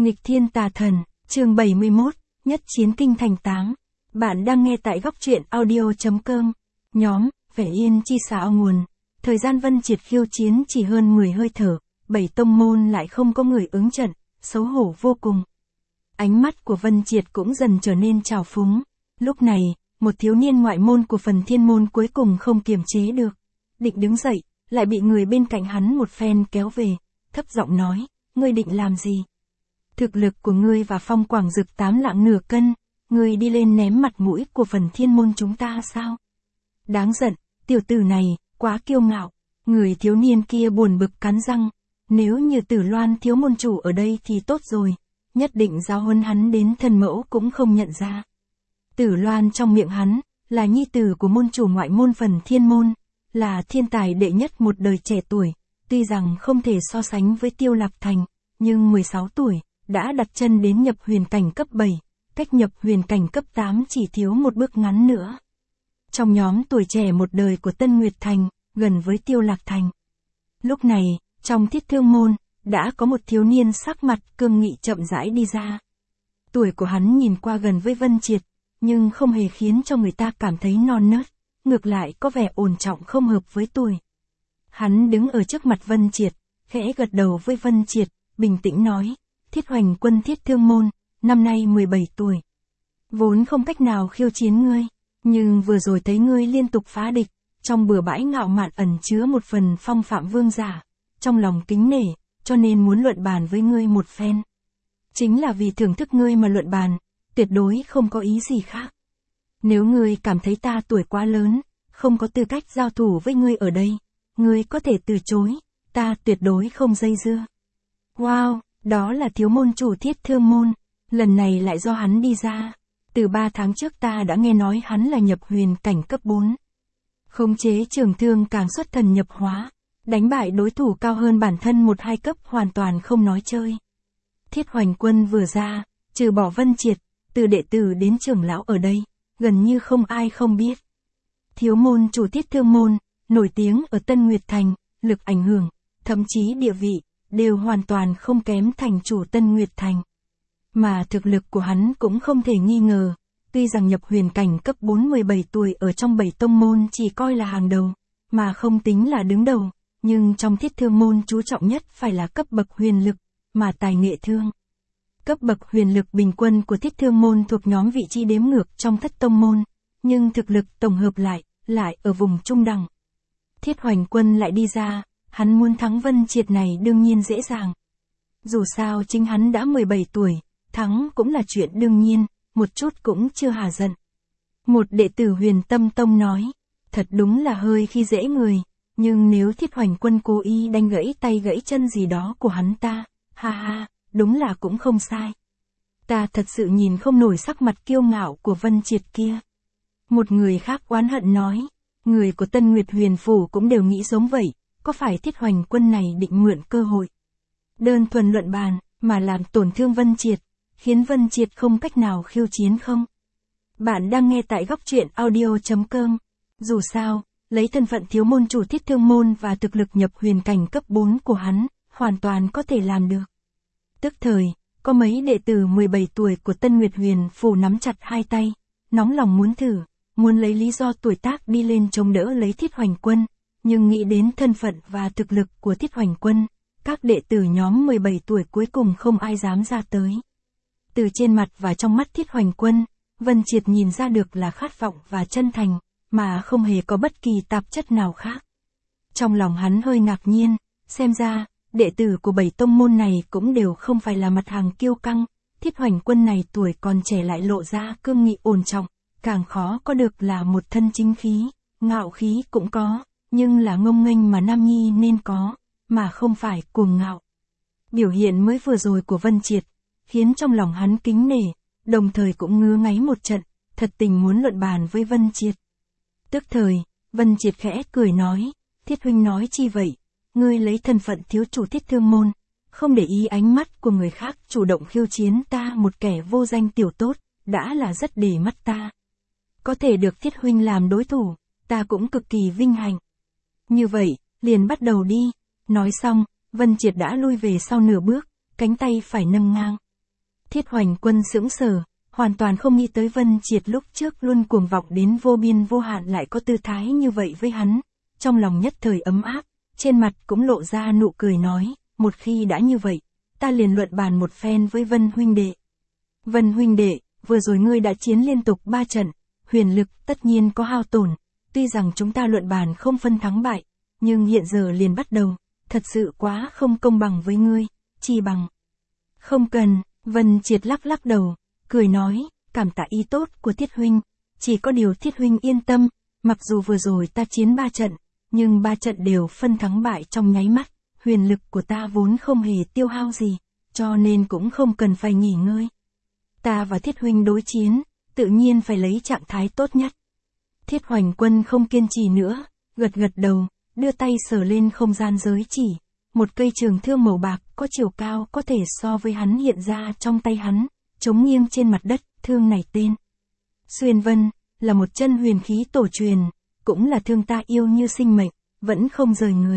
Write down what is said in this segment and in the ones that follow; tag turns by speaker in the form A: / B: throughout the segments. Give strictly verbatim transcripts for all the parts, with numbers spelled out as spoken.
A: Nghịch thiên tà thần, chương bảy mươi mốt, nhất chiến kinh thành táng. Bạn đang nghe tại góc truyện audio.com. Nhóm, vẻ yên chi xảo nguồn. Thời gian Vân Triệt khiêu chiến chỉ hơn mười hơi thở, bảy tông môn lại không có người ứng trận, xấu hổ vô cùng. Ánh mắt của Vân Triệt cũng dần trở nên trào phúng. Lúc này, một thiếu niên ngoại môn của phần thiên môn cuối cùng không kiềm chế được. Định đứng dậy, lại bị người bên cạnh hắn một phen kéo về, thấp giọng nói, ngươi định làm gì? Thực lực của ngươi và Phong Quảng Dực tám lạng nửa cân, ngươi đi lên ném mặt mũi của phần thiên môn chúng ta sao? Đáng giận, tiểu tử này, quá kiêu ngạo. Người thiếu niên kia buồn bực cắn răng, nếu như Tử Loan thiếu môn chủ ở đây thì tốt rồi, nhất định giáo huấn hắn đến thần mẫu cũng không nhận ra. Tử Loan trong miệng hắn, là nhi tử của môn chủ ngoại môn phần thiên môn, là thiên tài đệ nhất một đời trẻ tuổi, tuy rằng không thể so sánh với Tiêu Lạc Thành, nhưng mười sáu tuổi, đã đặt chân đến nhập huyền cảnh cấp bảy, cách nhập huyền cảnh cấp tám chỉ thiếu một bước ngắn nữa. Trong nhóm tuổi trẻ một đời của Tân Nguyệt Thành, gần với Tiêu Lạc Thành. Lúc này, trong Thiết Thương môn, đã có một thiếu niên sắc mặt cương nghị chậm rãi đi ra. Tuổi của hắn nhìn qua gần với Vân Triệt, nhưng không hề khiến cho người ta cảm thấy non nớt, ngược lại có vẻ ổn trọng không hợp với tuổi. Hắn đứng ở trước mặt Vân Triệt, khẽ gật đầu với Vân Triệt, bình tĩnh nói, Thiết Hoành Quân Thiết Thương môn, năm nay mười bảy tuổi. Vốn không cách nào khiêu chiến ngươi, nhưng vừa rồi thấy ngươi liên tục phá địch, trong bừa bãi ngạo mạn ẩn chứa một phần phong phạm vương giả, trong lòng kính nể, cho nên muốn luận bàn với ngươi một phen. Chính là vì thưởng thức ngươi mà luận bàn, tuyệt đối không có ý gì khác. Nếu ngươi cảm thấy ta tuổi quá lớn, không có tư cách giao thủ với ngươi ở đây, ngươi có thể từ chối, ta tuyệt đối không dây dưa. Wow, đó là thiếu môn chủ Thiết Thương môn, lần này lại do hắn đi ra. Từ ba tháng trước ta đã nghe nói hắn là nhập huyền cảnh cấp bốn. Khống chế trường thương càng xuất thần nhập hóa, đánh bại đối thủ cao hơn bản thân một hai cấp hoàn toàn không nói chơi. Thiết Hoành Quân vừa ra, trừ bỏ Vân Triệt, từ đệ tử đến trưởng lão ở đây, gần như không ai không biết. Thiếu môn chủ Thiết Thương môn, nổi tiếng ở Tân Nguyệt Thành, lực ảnh hưởng, thậm chí địa vị, đều hoàn toàn không kém thành chủ Tân Nguyệt Thành. Mà thực lực của hắn cũng không thể nghi ngờ, tuy rằng nhập huyền cảnh cấp bốn mười bảy tuổi ở trong bảy tông môn chỉ coi là hàng đầu, mà không tính là đứng đầu, nhưng trong Thiết Thương môn chú trọng nhất phải là cấp bậc huyền lực, mà tài nghệ thương. Cấp bậc huyền lực bình quân của Thiết Thương môn thuộc nhóm vị trí đếm ngược trong thất tông môn, nhưng thực lực tổng hợp lại, lại ở vùng trung đẳng. Thiết Hoành Quân lại đi ra, hắn muốn thắng Vân Triệt này đương nhiên dễ dàng. Dù sao chính hắn đã mười bảy tuổi, thắng cũng là chuyện đương nhiên, một chút cũng chưa hà giận. Một đệ tử Huyền Tâm Tông nói, thật đúng là hơi khi dễ người, nhưng nếu Thiết Hoành Quân cố ý đánh gãy tay gãy chân gì đó của hắn ta, ha ha, đúng là cũng không sai. Ta thật sự nhìn không nổi sắc mặt kiêu ngạo của Vân Triệt kia. Một người khác oán hận nói, người của Tân Nguyệt Huyền Phủ cũng đều nghĩ giống vậy, có phải Thiết Hoành Quân này định mượn cơ hội đơn thuần luận bàn, mà làm tổn thương Vân Triệt, khiến Vân Triệt không cách nào khiêu chiến không? Bạn đang nghe tại góc truyện audio.com. Dù sao, lấy thân phận thiếu môn chủ Thiết Thương môn và thực lực nhập huyền cảnh cấp bốn của hắn, hoàn toàn có thể làm được. Tức thời, có mấy đệ tử mười bảy tuổi của Tân Nguyệt Huyền Phủ nắm chặt hai tay, nóng lòng muốn thử, muốn lấy lý do tuổi tác đi lên chống đỡ lấy Thiết Hoành Quân, nhưng nghĩ đến thân phận và thực lực của Thiết Hoành Quân, các đệ tử nhóm mười bảy tuổi cuối cùng không ai dám ra tới. Từ trên mặt và trong mắt Thiết Hoành Quân, Vân Triệt nhìn ra được là khát vọng và chân thành, mà không hề có bất kỳ tạp chất nào khác. Trong lòng hắn hơi ngạc nhiên, xem ra, đệ tử của bảy tông môn này cũng đều không phải là mặt hàng kiêu căng, Thiết Hoành Quân này tuổi còn trẻ lại lộ ra cương nghị ổn trọng, càng khó có được là một thân chính khí, ngạo khí cũng có, nhưng là ngông nghênh mà nam nhi nên có, mà không phải cuồng ngạo. Biểu hiện mới vừa rồi của Vân Triệt, khiến trong lòng hắn kính nể, đồng thời cũng ngứa ngáy một trận, thật tình muốn luận bàn với Vân Triệt. Tức thời, Vân Triệt khẽ cười nói, Thiết huynh nói chi vậy, ngươi lấy thân phận thiếu chủ Thiết Thương môn, không để ý ánh mắt của người khác chủ động khiêu chiến ta một kẻ vô danh tiểu tốt, đã là rất để mắt ta. Có thể được Thiết huynh làm đối thủ, ta cũng cực kỳ vinh hạnh. Như vậy, liền bắt đầu đi. Nói xong, Vân Triệt đã lui về sau nửa bước, cánh tay phải nâng ngang, Thiết Hoành Quân sững sờ, hoàn toàn không nghĩ tới Vân Triệt lúc trước luôn cuồng vọng đến vô biên vô hạn lại có tư thái như vậy với hắn. Trong lòng nhất thời ấm áp, trên mặt cũng lộ ra nụ cười nói, một khi đã như vậy, ta liền luận bàn một phen với Vân huynh đệ. Vân huynh đệ, vừa rồi ngươi đã chiến liên tục ba trận, huyền lực tất nhiên có hao tổn, tuy rằng chúng ta luận bàn không phân thắng bại, nhưng hiện giờ liền bắt đầu, thật sự quá không công bằng với ngươi, chi bằng. Không cần, Vân Triệt lắc lắc đầu, cười nói, cảm tạ ý tốt của Thiết huynh, chỉ có điều Thiết huynh yên tâm, mặc dù vừa rồi ta chiến ba trận, nhưng ba trận đều phân thắng bại trong nháy mắt, huyền lực của ta vốn không hề tiêu hao gì, cho nên cũng không cần phải nghỉ ngơi. Ta và Thiết huynh đối chiến, tự nhiên phải lấy trạng thái tốt nhất. Thiết Hoành Quân không kiên trì nữa, gật gật đầu, đưa tay sờ lên không gian giới chỉ, một cây trường thương màu bạc có chiều cao có thể so với hắn hiện ra trong tay hắn, chống nghiêng trên mặt đất, thương này tên Xuyên Vân, là một chân huyền khí tổ truyền, cũng là thương ta yêu như sinh mệnh, vẫn không rời người.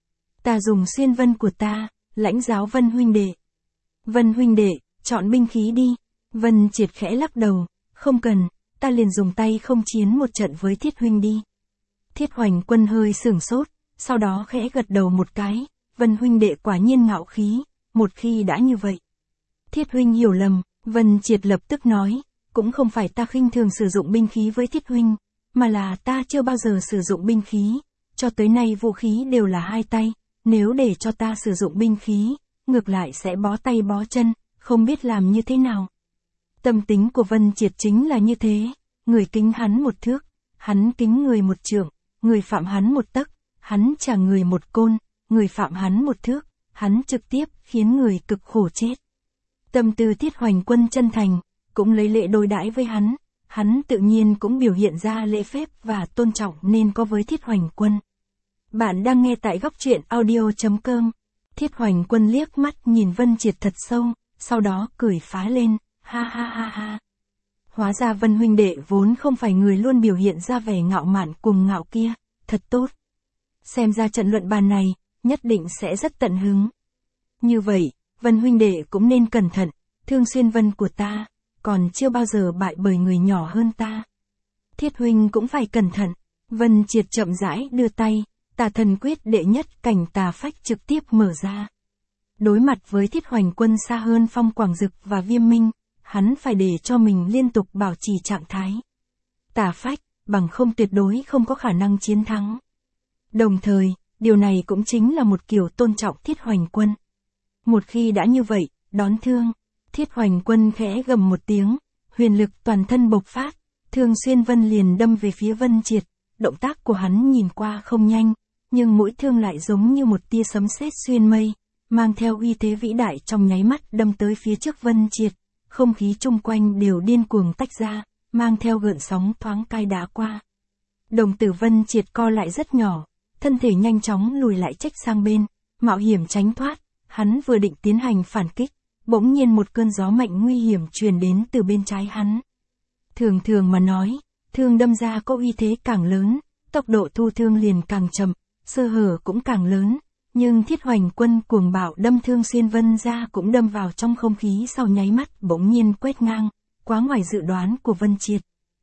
A: Ta dùng Xuyên Vân của ta, lãnh giáo Vân huynh đệ. Vân huynh đệ, chọn binh khí đi. Vân Triệt khẽ lắc đầu, không cần, ta liền dùng tay không chiến một trận với Thiết huynh đi. Thiết Hoành Quân hơi sửng sốt, sau đó khẽ gật đầu một cái, Vân huynh đệ quả nhiên ngạo khí, một khi đã như vậy. Thiết huynh hiểu lầm, Vân Triệt lập tức nói, cũng không phải ta khinh thường sử dụng binh khí với Thiết huynh, mà là ta chưa bao giờ sử dụng binh khí, cho tới nay vũ khí đều là hai tay, nếu để cho ta sử dụng binh khí, ngược lại sẽ bó tay bó chân, không biết làm như thế nào. Tâm tính của Vân Triệt chính là như thế, người kính hắn một thước, hắn kính người một trượng, người phạm hắn một tấc, hắn trả người một côn, người phạm hắn một thước, hắn trực tiếp khiến người cực khổ chết. Tâm tư Thiết Hoành Quân chân thành, cũng lấy lễ đối đãi với hắn, hắn tự nhiên cũng biểu hiện ra lễ phép và tôn trọng nên có với Thiết Hoành Quân. Bạn đang nghe tại góc truyện audio chấm com. Thiết Hoành Quân liếc mắt nhìn Vân Triệt thật sâu, sau đó cười phá lên, ha ha ha ha. Hóa ra Vân huynh đệ vốn không phải người luôn biểu hiện ra vẻ ngạo mạn cuồng ngạo kia, thật tốt. Xem ra trận luận bàn này, nhất định sẽ rất tận hứng. Như vậy, Vân huynh đệ cũng nên cẩn thận, thương Xuyên Vân của ta, còn chưa bao giờ bại bởi người nhỏ hơn ta. Thiết huynh cũng phải cẩn thận. Vân Triệt chậm rãi đưa tay, Tà Thần Quyết đệ nhất cảnh tà phách trực tiếp mở ra. Đối mặt với Thiết Hoành Quân xa hơn Phong Quảng Dực và Viêm Minh, hắn phải để cho mình liên tục bảo trì trạng thái tà phách, bằng không tuyệt đối không có khả năng chiến thắng. Đồng thời, điều này cũng chính là một kiểu tôn trọng Thiết Hoành Quân. Một khi đã như vậy, đón thương, Thiết Hoành Quân khẽ gầm một tiếng, huyền lực toàn thân bộc phát, thương Xuyên Vân liền đâm về phía Vân Triệt. Động tác của hắn nhìn qua không nhanh, nhưng mũi thương lại giống như một tia sấm sét xuyên mây, mang theo uy thế vĩ đại trong nháy mắt đâm tới phía trước Vân Triệt. Không khí chung quanh đều điên cuồng tách ra, mang theo gợn sóng thoáng cai đá qua. Đồng tử Vân Triệt co lại rất nhỏ, thân thể nhanh chóng lùi lại trách sang bên, mạo hiểm tránh thoát. Hắn vừa định tiến hành phản kích, bỗng nhiên một cơn gió mạnh nguy hiểm truyền đến từ bên trái hắn. Thường thường mà nói, thương đâm ra có uy thế càng lớn, tốc độ thu thương liền càng chậm, sơ hở cũng càng lớn, nhưng Thiết Hoành Quân cuồng bạo đâm thương Xuyên Vân ra cũng đâm vào trong không khí sau nháy mắt bỗng nhiên quét ngang, quá ngoài dự đoán của Vân Triệt.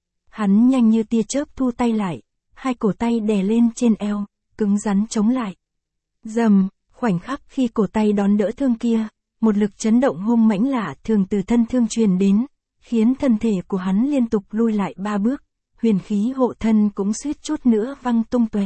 A: Hắn nhanh như tia chớp thu tay lại, hai cổ tay đè lên trên eo, cứng rắn chống lại. Dầm, khoảnh khắc khi cổ tay đón đỡ thương kia, một lực chấn động hung mãnh lạ thường từ thân thương truyền đến, khiến thân thể của hắn liên tục lui lại ba bước, huyền khí hộ thân cũng suýt chút nữa văng tung tóe.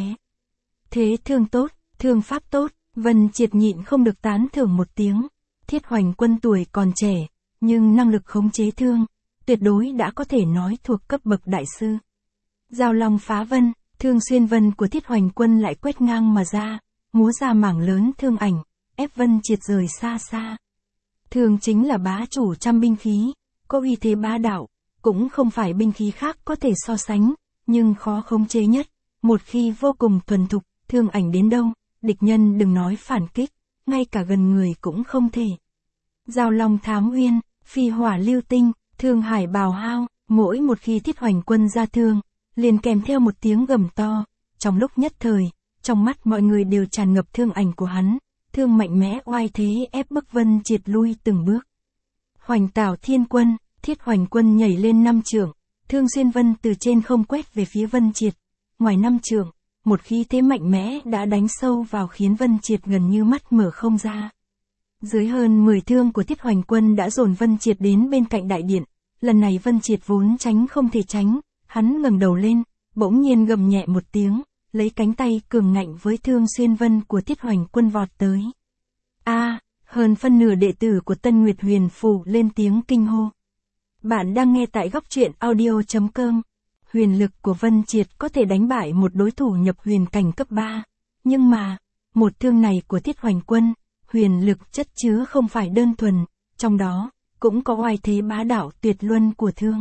A: Thế thương tốt, thương pháp tốt, Vân Triệt nhịn không được tán thưởng một tiếng. Thiết Hoành Quân tuổi còn trẻ, nhưng năng lực khống chế thương, tuyệt đối đã có thể nói thuộc cấp bậc đại sư. Giao long phá vân, thương Xuyên Vân của Thiết Hoành Quân lại quét ngang mà ra, múa ra mảng lớn thương ảnh, ép Vân Triệt rời xa xa. Thương chính là bá chủ trăm binh khí, có uy thế bá đạo, cũng không phải binh khí khác có thể so sánh, nhưng khó khống chế nhất. Một khi vô cùng thuần thục, thương ảnh đến đâu, địch nhân đừng nói phản kích, ngay cả gần người cũng không thể. Giao long thám uyên, phi hỏa lưu tinh, thương hải bào hao, mỗi một khi Thiết Hoành Quân ra thương, liền kèm theo một tiếng gầm to. Trong lúc nhất thời, trong mắt mọi người đều tràn ngập thương ảnh của hắn, thương mạnh mẽ oai thế ép bức Vân Triệt lui từng bước. Hoành Tảo Thiên Quân, Thiết Hoành Quân nhảy lên năm trượng, Thương Xuyên Vân từ trên không quét về phía Vân Triệt. Ngoài năm trượng, một khí thế mạnh mẽ đã đánh sâu vào khiến Vân Triệt gần như mắt mở không ra. Dưới hơn mười thương của Thiết Hoành Quân đã dồn Vân Triệt đến bên cạnh đại điện. Lần này Vân Triệt vốn tránh không thể tránh, hắn ngẩng đầu lên, bỗng nhiên gầm nhẹ một tiếng, lấy cánh tay cường ngạnh với Thương Xuyên Vân của Thiết Hoành Quân vọt tới. A, hơn phân nửa đệ tử của Tân Nguyệt Huyền Phù lên tiếng kinh hô. Bạn đang nghe tại góc truyện audio chấm com. Huyền lực của Vân Triệt có thể đánh bại một đối thủ nhập huyền cảnh cấp ba, nhưng mà, một thương này của Thiết Hoành Quân, huyền lực chất chứa không phải đơn thuần, trong đó, cũng có oai thế bá đạo tuyệt luân của thương.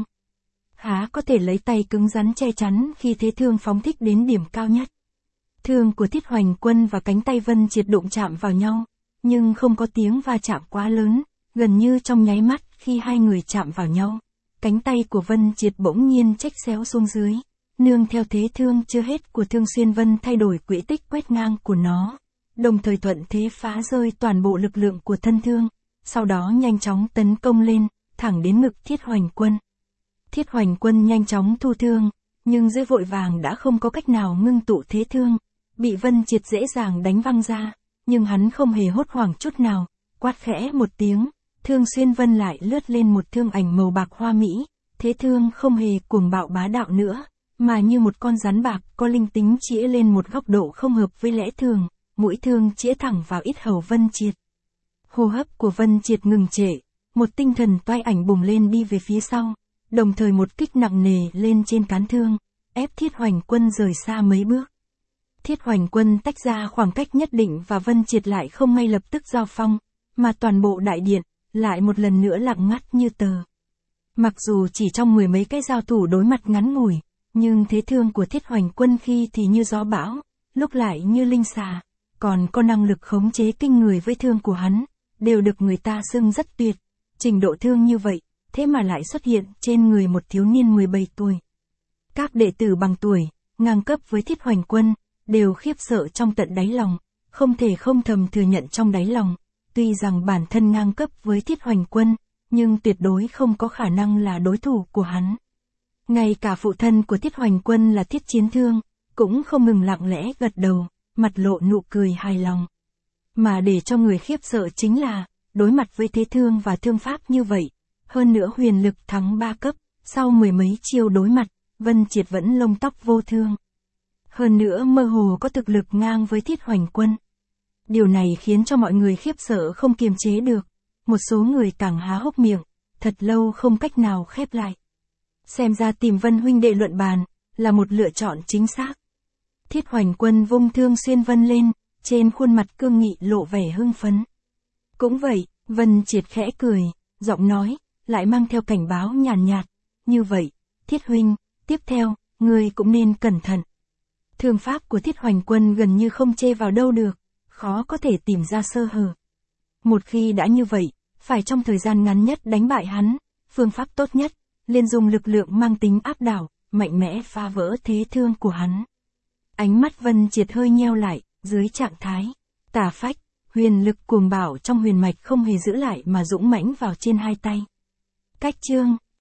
A: Há có thể lấy tay cứng rắn che chắn khi thế thương phóng thích đến điểm cao nhất. Thương của Thiết Hoành Quân và cánh tay Vân Triệt đụng chạm vào nhau, nhưng không có tiếng va chạm quá lớn, gần như trong nháy mắt khi hai người chạm vào nhau. Cánh tay của Vân Triệt bỗng nhiên chếch xéo xuống dưới, nương theo thế thương chưa hết của Thương Xuyên Vân thay đổi quỹ tích quét ngang của nó, đồng thời thuận thế phá rơi toàn bộ lực lượng của thân thương, sau đó nhanh chóng tấn công lên, thẳng đến ngực Thiết Hoành Quân. Thiết Hoành Quân nhanh chóng thu thương, nhưng dưới vội vàng đã không có cách nào ngưng tụ thế thương, bị Vân Triệt dễ dàng đánh văng ra, nhưng hắn không hề hốt hoảng chút nào, quát khẽ một tiếng. Thương Xuyên Vân lại lướt lên một thương ảnh màu bạc hoa mỹ, thế thương không hề cuồng bạo bá đạo nữa, mà như một con rắn bạc có linh tính chĩa lên một góc độ không hợp với lẽ thường, mũi thương chĩa thẳng vào yết hầu Vân Triệt. Hô hấp của Vân Triệt ngừng trệ, một tinh thần toai ảnh bùng lên đi về phía sau, đồng thời một kích nặng nề lên trên cán thương, ép Thiết Hoành Quân rời xa mấy bước. Thiết Hoành Quân tách ra khoảng cách nhất định và Vân Triệt lại không ngay lập tức giao phong, mà toàn bộ đại điện lại một lần nữa lặng ngắt như tờ. Mặc dù chỉ trong mười mấy cái giao thủ đối mặt ngắn ngủi, nhưng thế thương của Thiết Hoành Quân khi thì như gió bão, lúc lại như linh xà, còn có năng lực khống chế kinh người với thương của hắn, đều được người ta xưng rất tuyệt. Trình độ thương như vậy, thế mà lại xuất hiện trên người một thiếu niên mười bảy tuổi. Các đệ tử bằng tuổi, ngang cấp với Thiết Hoành Quân, đều khiếp sợ trong tận đáy lòng, không thể không thầm thừa nhận trong đáy lòng. Tuy rằng bản thân ngang cấp với Thiết Hoành Quân, nhưng tuyệt đối không có khả năng là đối thủ của hắn. Ngay cả phụ thân của Thiết Hoành Quân là Thiết Chiến Thương, cũng không ngừng lặng lẽ gật đầu, mặt lộ nụ cười hài lòng. Mà để cho người khiếp sợ chính là, đối mặt với thế thương và thương pháp như vậy, hơn nữa huyền lực thắng ba cấp, sau mười mấy chiêu đối mặt, Vân Triệt vẫn lông tóc vô thương. Hơn nữa mơ hồ có thực lực ngang với Thiết Hoành Quân. Điều này khiến cho mọi người khiếp sợ không kiềm chế được, một số người càng há hốc miệng, thật lâu không cách nào khép lại. Xem ra tìm Vân huynh đệ luận bàn, là một lựa chọn chính xác. Thiết Hoành Quân vung Thương Xuyên Vân lên, trên khuôn mặt cương nghị lộ vẻ hưng phấn. Cũng vậy, Vân Triệt khẽ cười, giọng nói, lại mang theo cảnh báo nhàn nhạt, nhạt, như vậy, Thiết huynh, tiếp theo, ngươi cũng nên cẩn thận. Thương pháp của Thiết Hoành Quân gần như không chê vào đâu được, khó có thể tìm ra sơ hở. Một khi đã như vậy, phải trong thời gian ngắn nhất đánh bại hắn, phương pháp tốt nhất, liền dùng lực lượng mang tính áp đảo, mạnh mẽ phá vỡ thế thương của hắn. Ánh mắt Vân Triệt hơi nheo lại, dưới trạng thái tà phách, huyền lực cuồng bạo trong huyền mạch không hề giữ lại mà dũng mãnh vào trên hai tay. Cách chương